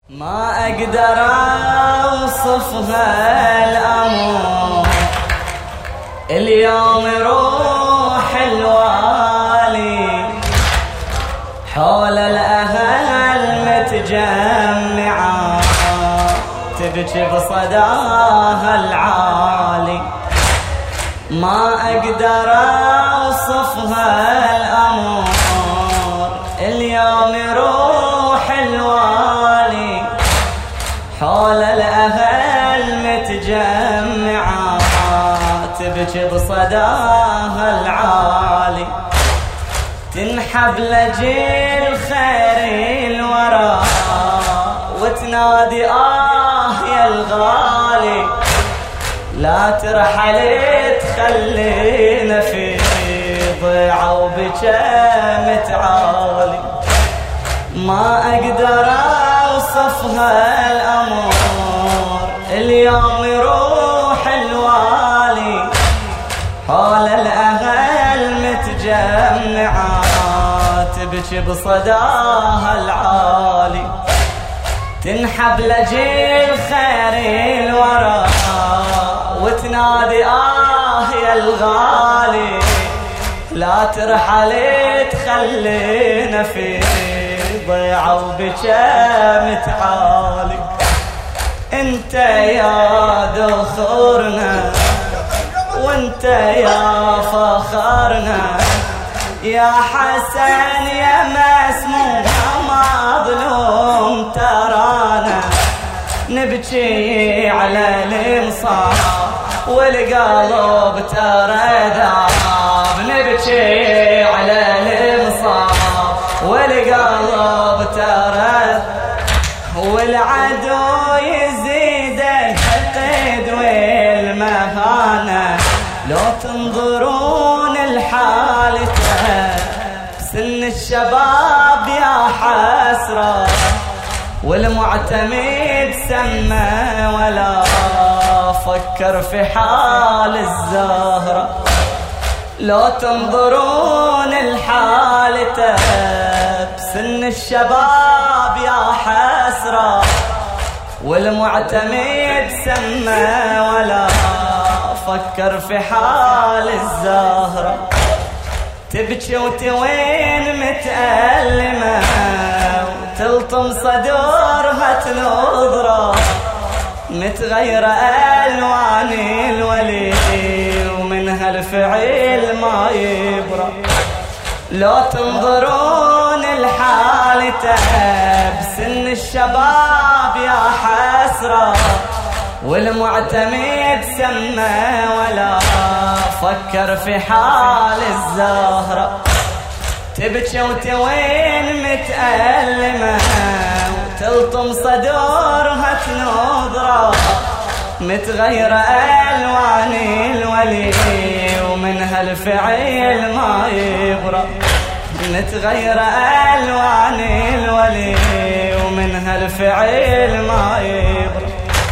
ما أقدر أوصفها الأمور، اليوم روح الوالي حول الأهل متجمعة تبكي بصداها العالي. ما أقدر أوصفها الأمور، اليوم روح الوالي حول الأهل متجمعة تبكي بصداها العالي. تنحب لجيل خير الورى وتنادي يا الغالي، لا ترحل تخلينا في ضيعة وبكى عالي. ما أقدر أوصفها الأمور، اليوم روح الوالي حول الأهل متجمعة تبكي بصداها العالي. تنحب لجيل خير الورى وتنادي يا الغالي، لا ترحل تخلينا في ضيعة وبكى عالي. انت يا ذخورنا وانت يا فخرنا، يا حسن يا مسموم مظلوم، ترانا نبكي على الانصاف والقلب ترى ذاب، نبكي على الانصاف والقلب ترى، والعدو يزيد الحقد والمهانة. لو تنظرون الحالته سن الشباب يا حسرة، والمعتمد سمى ولا فكر في حال الزهرة. لو تنظرون الحالته بسن الشباب يا حسرة، والمعتمد سمى ولا فكر في حال الزهرة. تبكي وتوين متألمة وتلطم صدورها تنظرة، متغيرة ألوان الولي ومن هالفعل ما يبرى. لو تنظرون الحالته بسن الشباب يا حسرة، والمعتمد سمى ولا فكر في حال الزهرة. تبكي وتوين متألمة وتلطم صدورها تنظرة، متغيرة ألوان الولي ومن هالفعل ما يبرى. متغيرة ألوان الولي ومن هالفعل ما يبرى.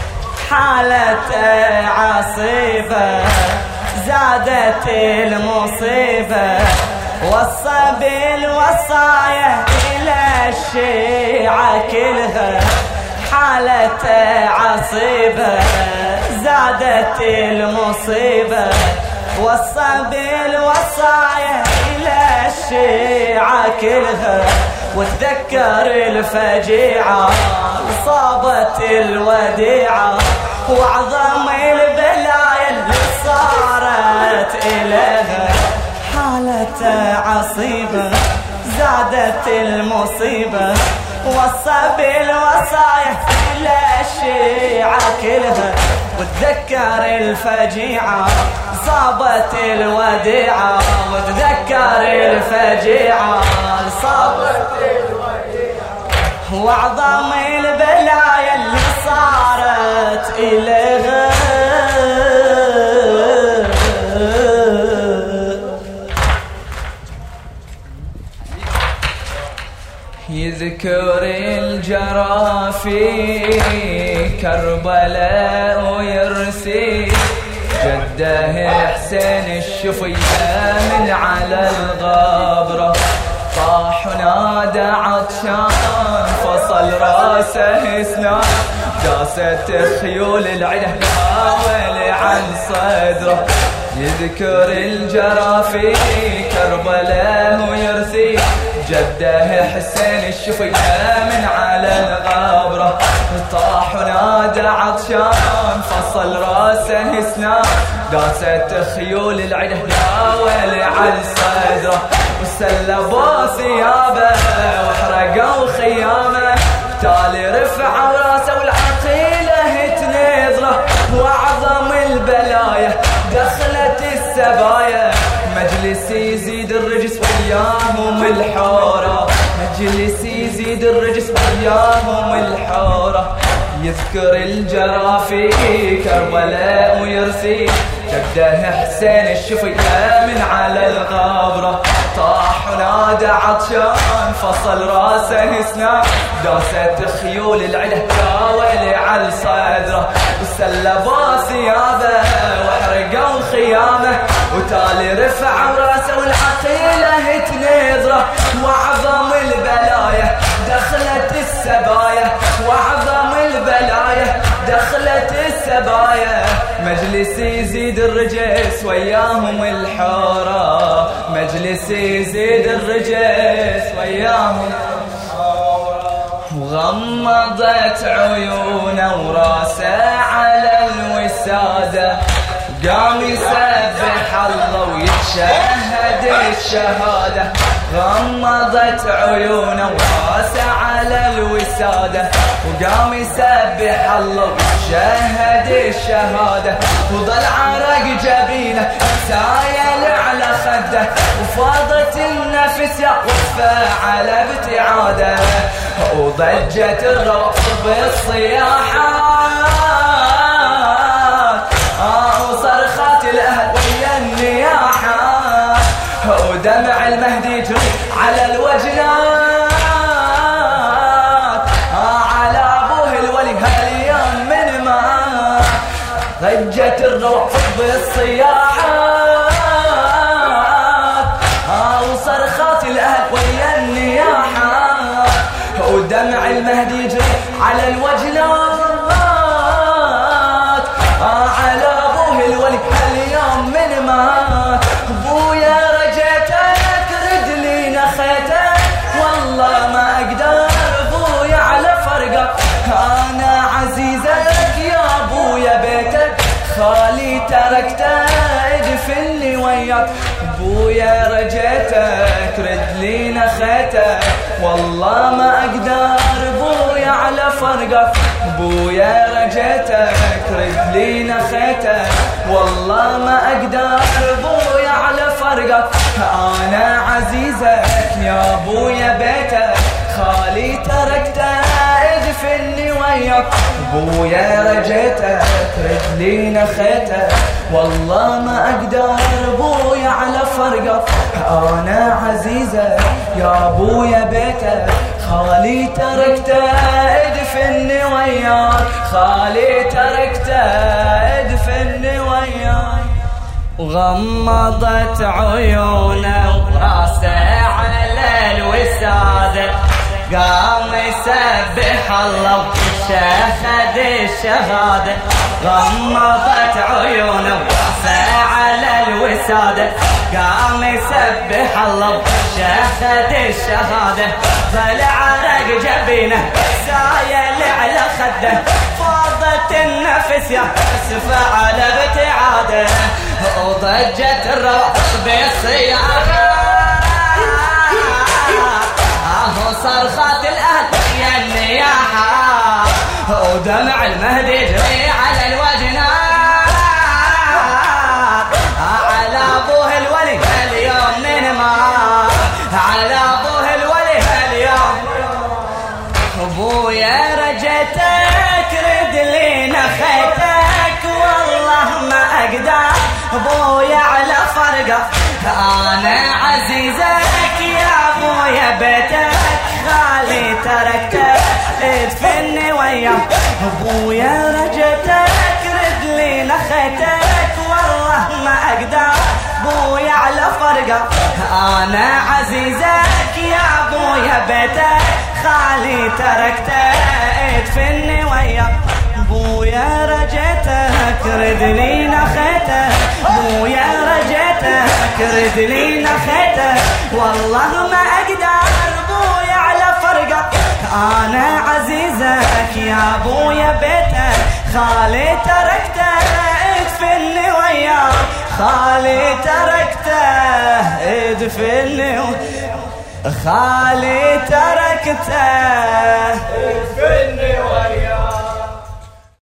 حالته عصيبة زادت المصيبة، وصى بالوصايا إلى الشيعة كلها. حالته عصيبة زادت المصيبة، وصى بالوصايا إلى الشيعة كلها. وتذكر الفجيعة صابت الوديعة، وعظم البلايا اللي صارت إليها. حالته عصيبة زادت المصيبة، وصى بالوصايا إلى الشيعة كلها. وتذكر الفجيعة صابت الوديعة، وتذكر الفجيعة صابت الوديعة، وعظم البلايا اللي صارت إليها. يذكر الجرى في كربلاء ويرسي جده حسين الشفية من على الغبرة، طاح ونادى عطشان فصل راسه سنان داست خيول العده حاول عن صدره يذكر الجرى في كربلاء ويرثي جده حسين الشفيع من على الغبره طاح ونادى عطشان فصل راسه سنان داست خيول العده حاول عن صدره وسلبوا ثيابه وحرقوا خيامه تالي رفعوا راسه والعقيله تنظره واعظم البلايا دخلت السبايا مجلس يزيد الرجس وياهم الحوره مجلس يزيد الرجس وياهم الحوره يذكر الجرى في كربلاء ويرثي جده حسين الشفيع من على الغبره طاح ونادى عطشان فصل راسه سنان داست خيول العده حاول على صدره وسلبوا ثيابه وحرقوا خيامه وتالي رفعوا راسه والعقيله تنظره واعظم البلايا دخلت السبايا واعظم البلايا دخلت السبايا مجلس يزيد الرجس وياهم الحوره مجلس يزيد الرجس وياهم وغمضت عيونه وراسه على الوساده قام يسبح الله ويتشهد الشهاده غمضت عيونه وراسه على الوساده وقام يسبح الله ويتشهد الشهاده وضل عرق جبينه سايل على خده وفاضت النفس وقفه على ابتعاده وضجت الروح بالصياحات وصرخات الاهل ويا النياحه ودمع المهدي يجري على الوجنات على ابوه الولي هاليوم من ما ضجت الروح بالصياحات وصرخات الاهل ويا النياحه ودمع المهدي يجري على الوجنات على ابوه الولي هاليوم من ما ابويا رجيتك رد لي نخيتك والله ما اقدر ابويا على فرقك انا عزيزك يا ابويا بيتك خالي تركته ادفني وياك ابويا رجيتك رد لي نخيتك والله ما اقدر ابويا على فرقك ابويا رجيتك رد لي نخيتك والله ما اقدر ابويا على فرقك انا عزيزك يا ابويا بيتك خالي تركته ادفني وياك ابويا رجيتك رد لي نخيتك والله ما اقدر ابويا على فرقك انا عزيزك يا ابويا بيتك خالي تركته ادفني وياك خالي تركته ادفني وياك وغمضت عيونه وراسه على الوساده قام يسبح الله وشهد الشهاده غمضت عيونه وراسه على الوساده قام يسبح الله وشهد الشهاده ظل عرق جبينه سايل على خده فاضت النفس يسفى على ابتعاده وضجت الروح بالصياحه صرخات الاهل يا النياحه ودمع المهدي يجري على الوجنات على ابوه الولي اليوم من ما على ابوه الولي اليوم ابويا رجيتك رد لي نخيتك والله ما اقدر ابويا على فرقك انا عزيزك يا ابويا بيتك خالي تركتك ادفني وياك ابويا رجيتك رد لي نخيتك والله ما اقدر ابويا على فرقك انا عزيزك يا ابويا بيتك خالي تركته ادفني ويا بويا رجيتك رد لي نخيته بويا رجيتك رد لي نخيته والله ما اقدر بويا على فرقه انا عزيزك يا بويا بيتك خالي تركته ادفني وياه خالي تركته ادفني خالي تركته ادفني وياه